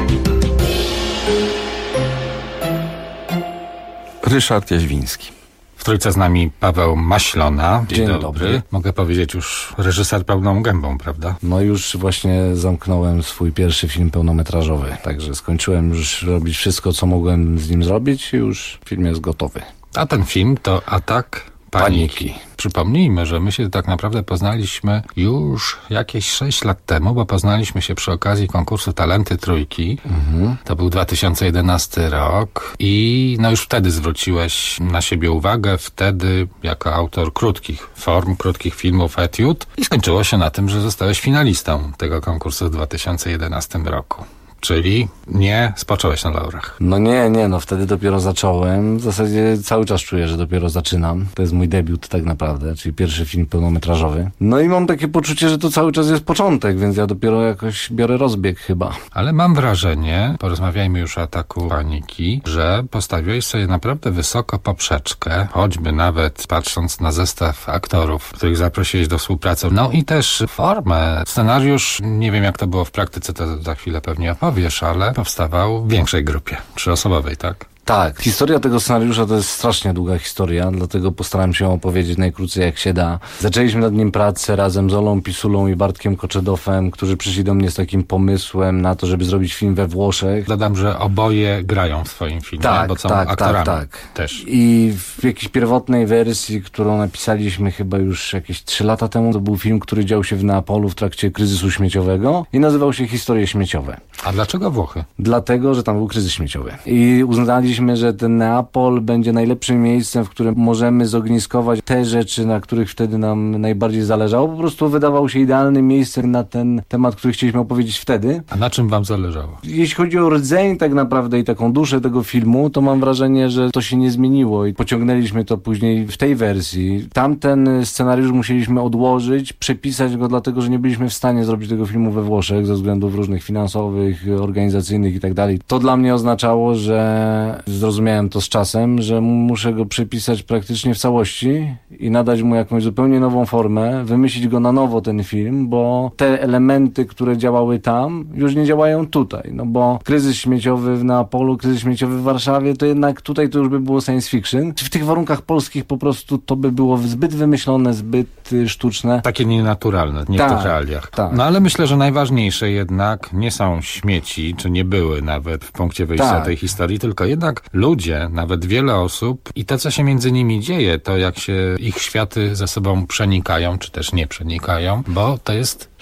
Speaker 23: Ryszard Jaźwiński.
Speaker 24: W Trójce z nami Paweł Maślona.
Speaker 25: Dzień dobry.
Speaker 24: Mogę powiedzieć już reżyser pełną gębą, prawda?
Speaker 25: No już właśnie zamknąłem swój pierwszy film pełnometrażowy, także skończyłem już robić wszystko, co mogłem z nim zrobić i już film jest gotowy.
Speaker 24: A ten film to Atak Paniki. Przypomnijmy, że my się tak naprawdę poznaliśmy już jakieś 6 lat temu, bo poznaliśmy się przy okazji konkursu Talenty Trójki. To był 2011 rok i no już wtedy zwróciłeś na siebie uwagę, wtedy jako autor krótkich form, krótkich filmów etiud i skończyło się na tym, że zostałeś finalistą tego konkursu w 2011 roku. Czyli nie spocząłeś na laurach.
Speaker 25: No nie, no wtedy dopiero zacząłem. W zasadzie cały czas czuję, że dopiero zaczynam. To jest mój debiut tak naprawdę, czyli pierwszy film pełnometrażowy. No i mam takie poczucie, że to cały czas jest początek, więc ja dopiero jakoś biorę rozbieg chyba.
Speaker 24: Ale mam wrażenie, porozmawiajmy już o Ataku Paniki, że postawiłeś sobie naprawdę wysoko poprzeczkę, choćby nawet patrząc na zestaw aktorów, których zaprosiłeś do współpracy. No i też formę. Scenariusz, nie wiem jak to było w praktyce, to za chwilę pewnie opowiesz, ale powstawał w większej grupie, 3-osobowej, tak?
Speaker 25: Tak, historia tego scenariusza to jest strasznie długa historia, dlatego postaram się opowiedzieć najkrócej jak się da. Zaczęliśmy nad nim pracę razem z Olą Pisulą i Bartkiem Koczedowem, którzy przyszli do mnie z takim pomysłem na to, żeby zrobić film we Włoszech.
Speaker 24: Dodam, że oboje grają w swoim filmie, bo są aktorami też.
Speaker 25: I w jakiejś pierwotnej wersji, którą napisaliśmy chyba już jakieś 3 lata temu, to był film, który dział się w Neapolu w trakcie kryzysu śmieciowego i nazywał się Historie śmieciowe.
Speaker 24: A dlaczego Włochy?
Speaker 25: Dlatego, że tam był kryzys śmieciowy. I uznaliśmy, że ten Neapol będzie najlepszym miejscem, w którym możemy zogniskować te rzeczy, na których wtedy nam najbardziej zależało. Po prostu wydawał się idealnym miejscem na ten temat, który chcieliśmy opowiedzieć wtedy.
Speaker 24: A na czym wam zależało?
Speaker 25: Jeśli chodzi o rdzeń tak naprawdę i taką duszę tego filmu, to mam wrażenie, że to się nie zmieniło i pociągnęliśmy to później w tej wersji. Tamten scenariusz musieliśmy odłożyć, przepisać go dlatego, że nie byliśmy w stanie zrobić tego filmu we Włoszech ze względów różnych finansowych, organizacyjnych i tak dalej. To dla mnie oznaczało, że zrozumiałem to z czasem, że muszę go przepisać praktycznie w całości i nadać mu jakąś zupełnie nową formę, wymyślić go na nowo ten film, bo te elementy, które działały tam, już nie działają tutaj, no bo kryzys śmieciowy w Neapolu, kryzys śmieciowy w Warszawie, to jednak tutaj to już by było science fiction. W tych warunkach polskich po prostu to by było zbyt wymyślone, zbyt sztuczne.
Speaker 24: Takie nienaturalne, nie w tych realiach.
Speaker 25: Tak.
Speaker 24: No ale myślę, że najważniejsze jednak nie są śmieci, czy nie były nawet w punkcie wyjścia tej historii, tylko jednak ludzie, nawet wiele osób i to, co się między nimi dzieje, to jak się ich światy ze sobą przenikają, czy też nie przenikają, bo to jest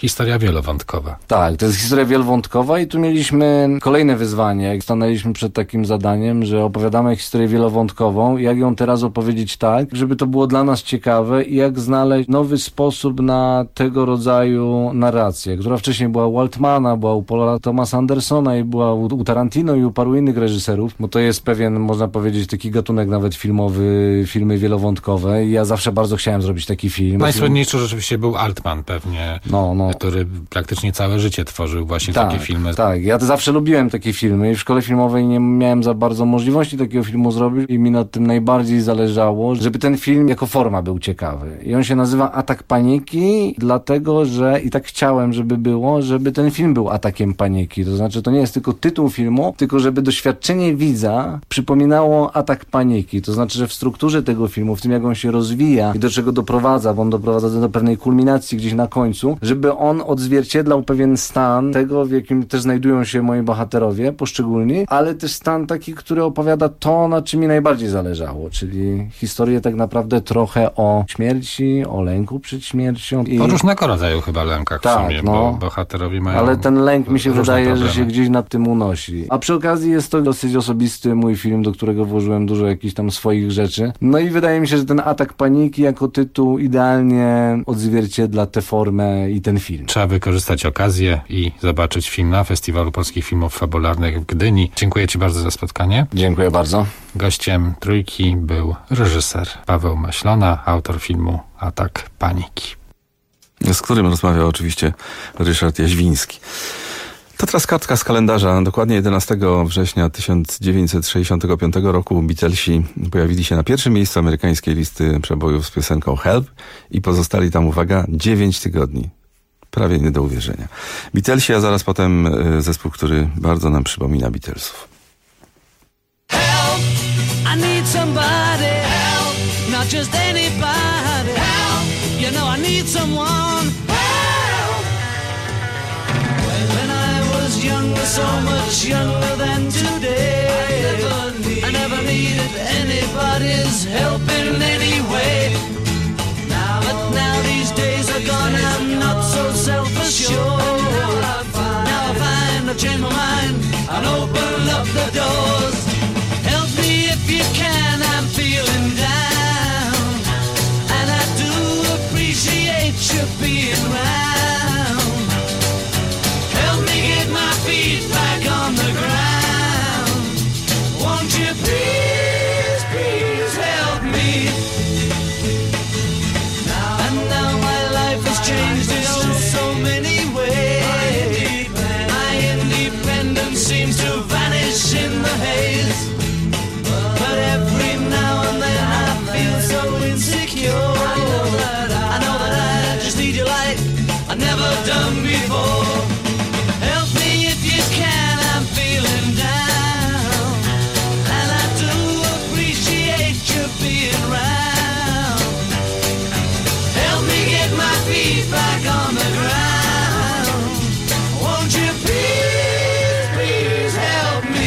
Speaker 24: historia wielowątkowa.
Speaker 25: Tak, to jest historia wielowątkowa i tu mieliśmy kolejne wyzwanie. Stanęliśmy przed takim zadaniem, że opowiadamy historię wielowątkową. Jak ją teraz opowiedzieć tak, żeby to było dla nas ciekawe i jak znaleźć nowy sposób na tego rodzaju narrację, która wcześniej była u Altmana, była u Paula Thomasa Andersona i była u Tarantino i u paru innych reżyserów, bo to jest pewien, można powiedzieć, taki gatunek nawet filmowy, filmy wielowątkowe i ja zawsze bardzo chciałem zrobić taki film.
Speaker 24: Najsłynniejszy rzeczywiście był Altman pewnie, który praktycznie całe życie tworzył właśnie takie filmy.
Speaker 25: Tak, ja to zawsze lubiłem takie filmy i w szkole filmowej nie miałem za bardzo możliwości takiego filmu zrobić i mi na tym najbardziej zależało, żeby ten film jako forma był ciekawy. I on się nazywa Atak Paniki, dlatego, że i tak chciałem, żeby było, żeby ten film był atakiem paniki. To znaczy, to nie jest tylko tytuł filmu, tylko żeby doświadczenie widza przypominało atak paniki. To znaczy, że w strukturze tego filmu, w tym jak on się rozwija i do czego doprowadza, bo on doprowadza do pewnej kulminacji gdzieś na końcu, żeby on odzwierciedlał pewien stan tego, w jakim też znajdują się moi bohaterowie poszczególni, ale też stan taki, który opowiada to, na czym mi najbardziej zależało, czyli historię tak naprawdę trochę o śmierci, o lęku przed śmiercią.
Speaker 24: O różnego rodzaju chyba lękach w sumie, bo bohaterowie mają...
Speaker 25: Ale ten lęk mi się wydaje,
Speaker 24: problemy.
Speaker 25: że się gdzieś nad tym unosi. A przy okazji jest to dosyć osobisty mój film, do którego włożyłem dużo jakichś tam swoich rzeczy. No i wydaje mi się, że ten Atak Paniki jako tytuł idealnie odzwierciedla tę formę i ten film.
Speaker 24: Trzeba wykorzystać okazję i zobaczyć film na Festiwalu Polskich Filmów Fabularnych w Gdyni. Dziękuję Ci bardzo za spotkanie.
Speaker 25: Dziękuję bardzo.
Speaker 24: Gościem Trójki był reżyser Paweł Maślona, autor filmu Atak Paniki.
Speaker 23: Z którym rozmawiał oczywiście Ryszard Jaźwiński. To teraz kartka z kalendarza. Dokładnie 11 września 1965 roku Beatlesi pojawili się na pierwszym miejscu amerykańskiej listy przebojów z piosenką Help i pozostali tam, uwaga, 9 tygodni. Prawie nie do uwierzenia. Beatlesi, a zaraz potem zespół, który bardzo nam przypomina Beatlesów.
Speaker 2: Help, I need somebody help, not just anybody help, you know I need someone help. When I was younger, so much younger than today, I never needed anybody's help in any way. But now these days are gone, I'm not so self-assured. Now I find I've changed my mind and open up the doors. Help me if you can, I'm feeling down, and I do appreciate you being round. Help me get my feet back on the ground. Won't you please, please help me? And now my life has changed in so many ways. My independence seems to vanish in the haze. But every now and then I feel so insecure. I know that I just need your light, I've never done before. Help me if you can, I'm feeling down, and I do appreciate you being round. Help me get my feet back on the ground. Won't you please, please help me?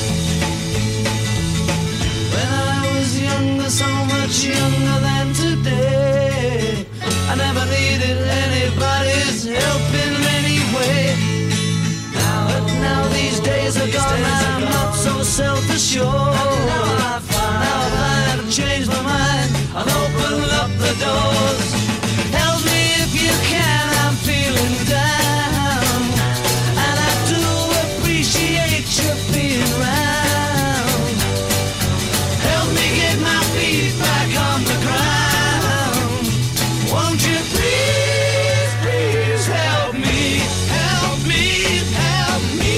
Speaker 2: When I was younger, so much younger than today, I never needed anybody's help in any way. But now these days are gone, I'm not so self-assured. Now I find I've changed my mind, I'll open up the doors. Help me if you can, I'm feeling down, and I do appreciate you being round. Help me get my feet back on the ground. Won't you please, please help me? Help me, help me.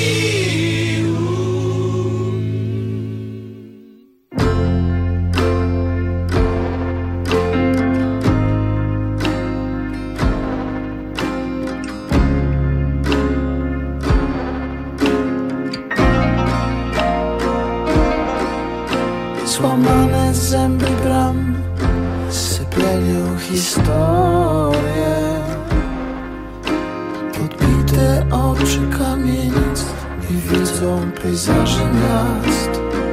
Speaker 2: Złamane zęby bram sypienią historię. Podbite oczy kamienic i widzą pejzaże miast.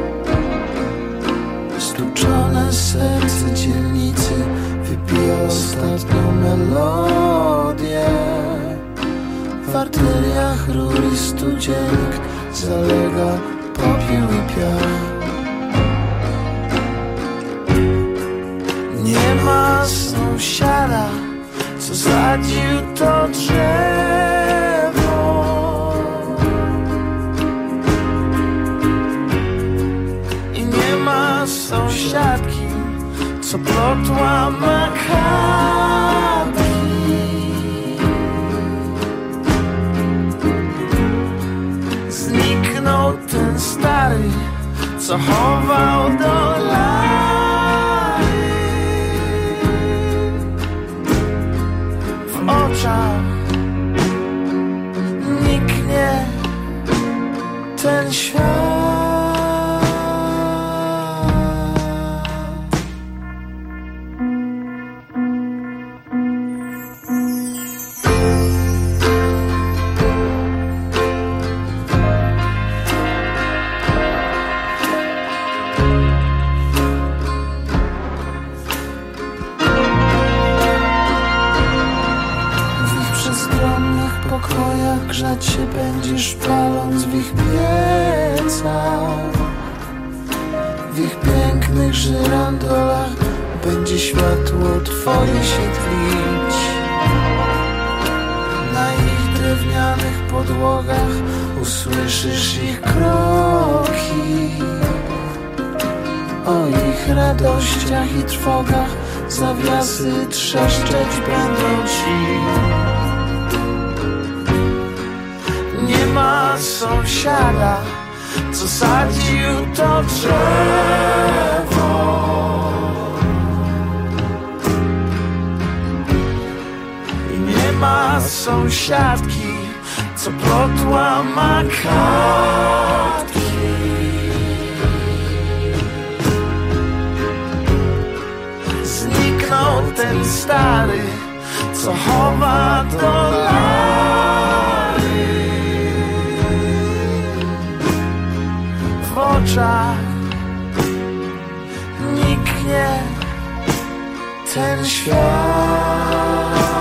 Speaker 2: Stuczone serce dzielnicy wypija ostatnią melodię. W arteriach rur i studziennik zalega popiół i piach. Nie ma sąsiada, co sadził to drzewo. I nie ma sąsiadki, co plotła makatki. Zniknął ten stary, co chował dolary. W oczach niknie ten świat. Grzać się będziesz, paląc w ich piecach. W ich pięknych żyrandolach będzie światło twoje się tlić. Na ich drewnianych podłogach usłyszysz ich kroki. O ich radościach i trwogach zawiasy trzeszczeć będą ci. Nie ma sąsiada, co sadził to drzewo. I nie ma sąsiadki, co plotła makatki. Zniknął ten stary, co chowa dolary. W oczach niknie ten świat.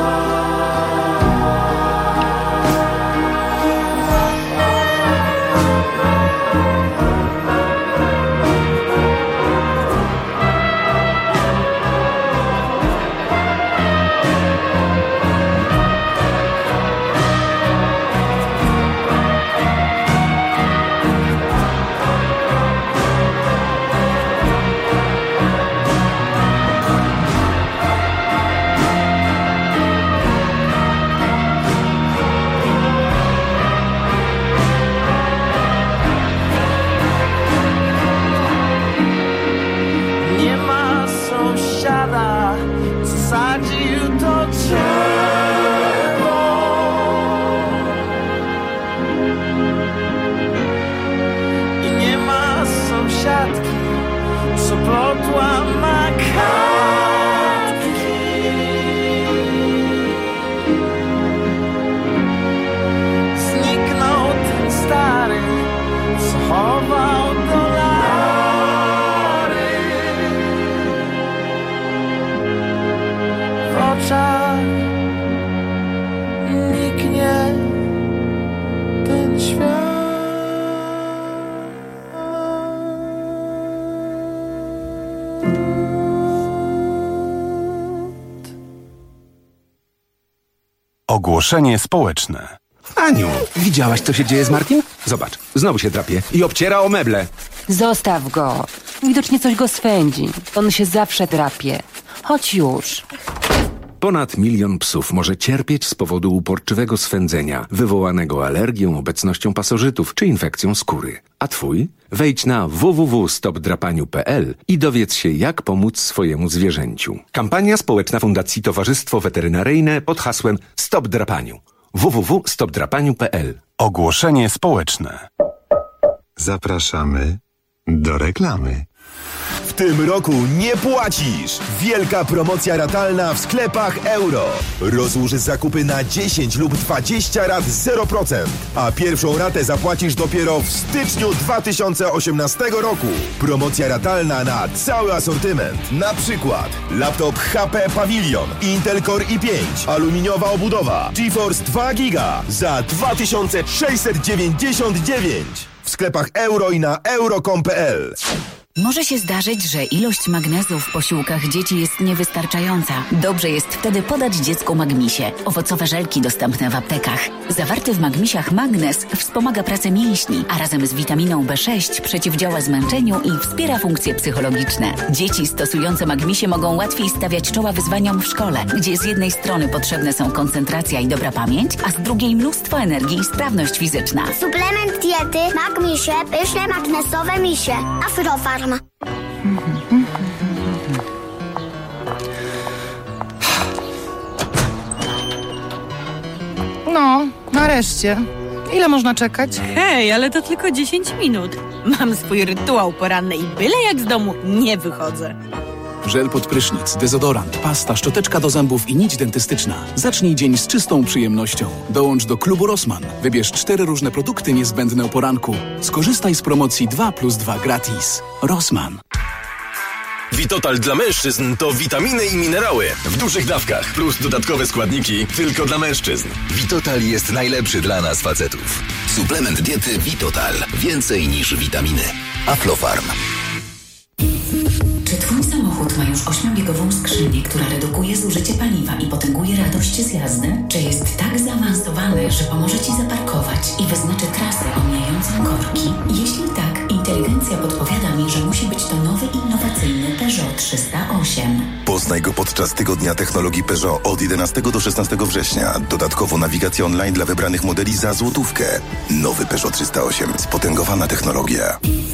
Speaker 8: Ogłoszenie społeczne.
Speaker 14: Aniu, widziałaś, co się dzieje z Markiem? Zobacz, znowu się drapie i obciera o meble.
Speaker 15: Zostaw go. Widocznie coś go swędzi. On się zawsze drapie. Chodź już.
Speaker 14: Ponad 1 milion psów może cierpieć z powodu uporczywego swędzenia, wywołanego alergią, obecnością pasożytów czy infekcją skóry. A twój? Wejdź na www.stopdrapaniu.pl i dowiedz się, jak pomóc swojemu zwierzęciu. Kampania społeczna Fundacji Towarzystwo Weterynaryjne pod hasłem Stop Drapaniu. www.stopdrapaniu.pl.
Speaker 8: Ogłoszenie społeczne.
Speaker 12: Zapraszamy do reklamy.
Speaker 16: W
Speaker 10: tym roku nie płacisz! Wielka promocja ratalna w sklepach Euro. Rozłóż zakupy na 10 lub 20 rat 0%, a pierwszą ratę zapłacisz dopiero w styczniu 2018 roku. Promocja ratalna na cały asortyment. Na przykład laptop HP Pavilion, Intel Core i5, aluminiowa obudowa, GeForce 2 GB za 2699 w sklepach Euro i na euro.com.pl.
Speaker 16: Może się zdarzyć, że ilość magnezu w posiłkach dzieci jest niewystarczająca. Dobrze jest wtedy podać dziecku Magmisie. Owocowe żelki dostępne w aptekach. Zawarty w Magmisiach magnez wspomaga pracę mięśni, a razem z witaminą B6 przeciwdziała zmęczeniu i wspiera funkcje psychologiczne. Dzieci stosujące Magmisie mogą łatwiej stawiać czoła wyzwaniom w szkole, gdzie z jednej strony potrzebne są koncentracja i dobra pamięć, a z drugiej mnóstwo energii i sprawność fizyczna.
Speaker 18: Suplement diety Magmisie, pyszne magnesowe misie. Afrofarm.
Speaker 19: No, nareszcie. Ile można czekać?
Speaker 20: Hej, ale to tylko 10 minut. Mam swój rytuał poranny i byle jak z domu nie wychodzę.
Speaker 26: Żel pod prysznic, dezodorant, pasta, szczoteczka do zębów i nić dentystyczna. Zacznij dzień z czystą przyjemnością. Dołącz do klubu Rossmann. Wybierz 4 różne produkty niezbędne o poranku. Skorzystaj z promocji 2+2 gratis. Rossmann.
Speaker 27: Vitotal dla mężczyzn to witaminy i minerały w dużych dawkach, plus dodatkowe składniki tylko dla mężczyzn.
Speaker 28: Vitotal jest najlepszy dla nas facetów. Suplement diety Vitotal. Więcej niż witaminy. Aflofarm.
Speaker 16: Czy twój samochód ma już 8-biegową skrzynię, która redukuje zużycie paliwa i potęguje radość z jazdy? Czy jest tak zaawansowany, że pomoże ci zaparkować i wyznaczy trasę omijającą korki? Jeśli tak, inteligencja podpowiada mi, że musi być to nowy, innowacyjny Peugeot 308.
Speaker 27: Poznaj go podczas Tygodnia Technologii Peugeot od 11 do 16 września. Dodatkowo nawigacja online dla wybranych modeli za złotówkę. Nowy Peugeot 308. Spotęgowana technologia.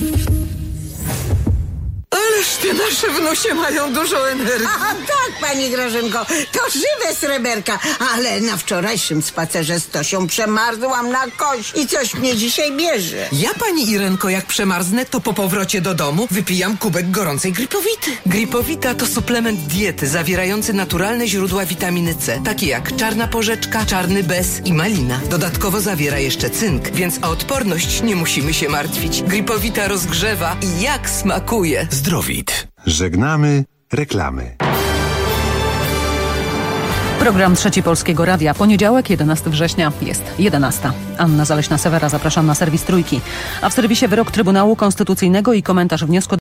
Speaker 29: Ależ te nasze wnusie mają dużo energii.
Speaker 30: A tak, pani Grażynko, to żywe sreberka. Ale na wczorajszym spacerze z Tosią przemarzłam na kość i coś mnie dzisiaj bierze.
Speaker 29: Ja, pani Irenko, jak przemarznę, to po powrocie do domu wypijam kubek gorącej Gripowity. Gripowita to suplement diety zawierający naturalne źródła witaminy C, takie jak czarna porzeczka, czarny bez i malina. Dodatkowo zawiera jeszcze cynk, więc o odporność nie musimy się martwić. Gripowita rozgrzewa i jak smakuje.
Speaker 28: Zdrowit.
Speaker 12: Żegnamy reklamy.
Speaker 31: Program Trzeci Polskiego Radia. Poniedziałek, 11 września, jest 11. Anna Zaleśna-Sewera, zapraszam na serwis Trójki. A w serwisie wyrok Trybunału Konstytucyjnego i komentarz wniosku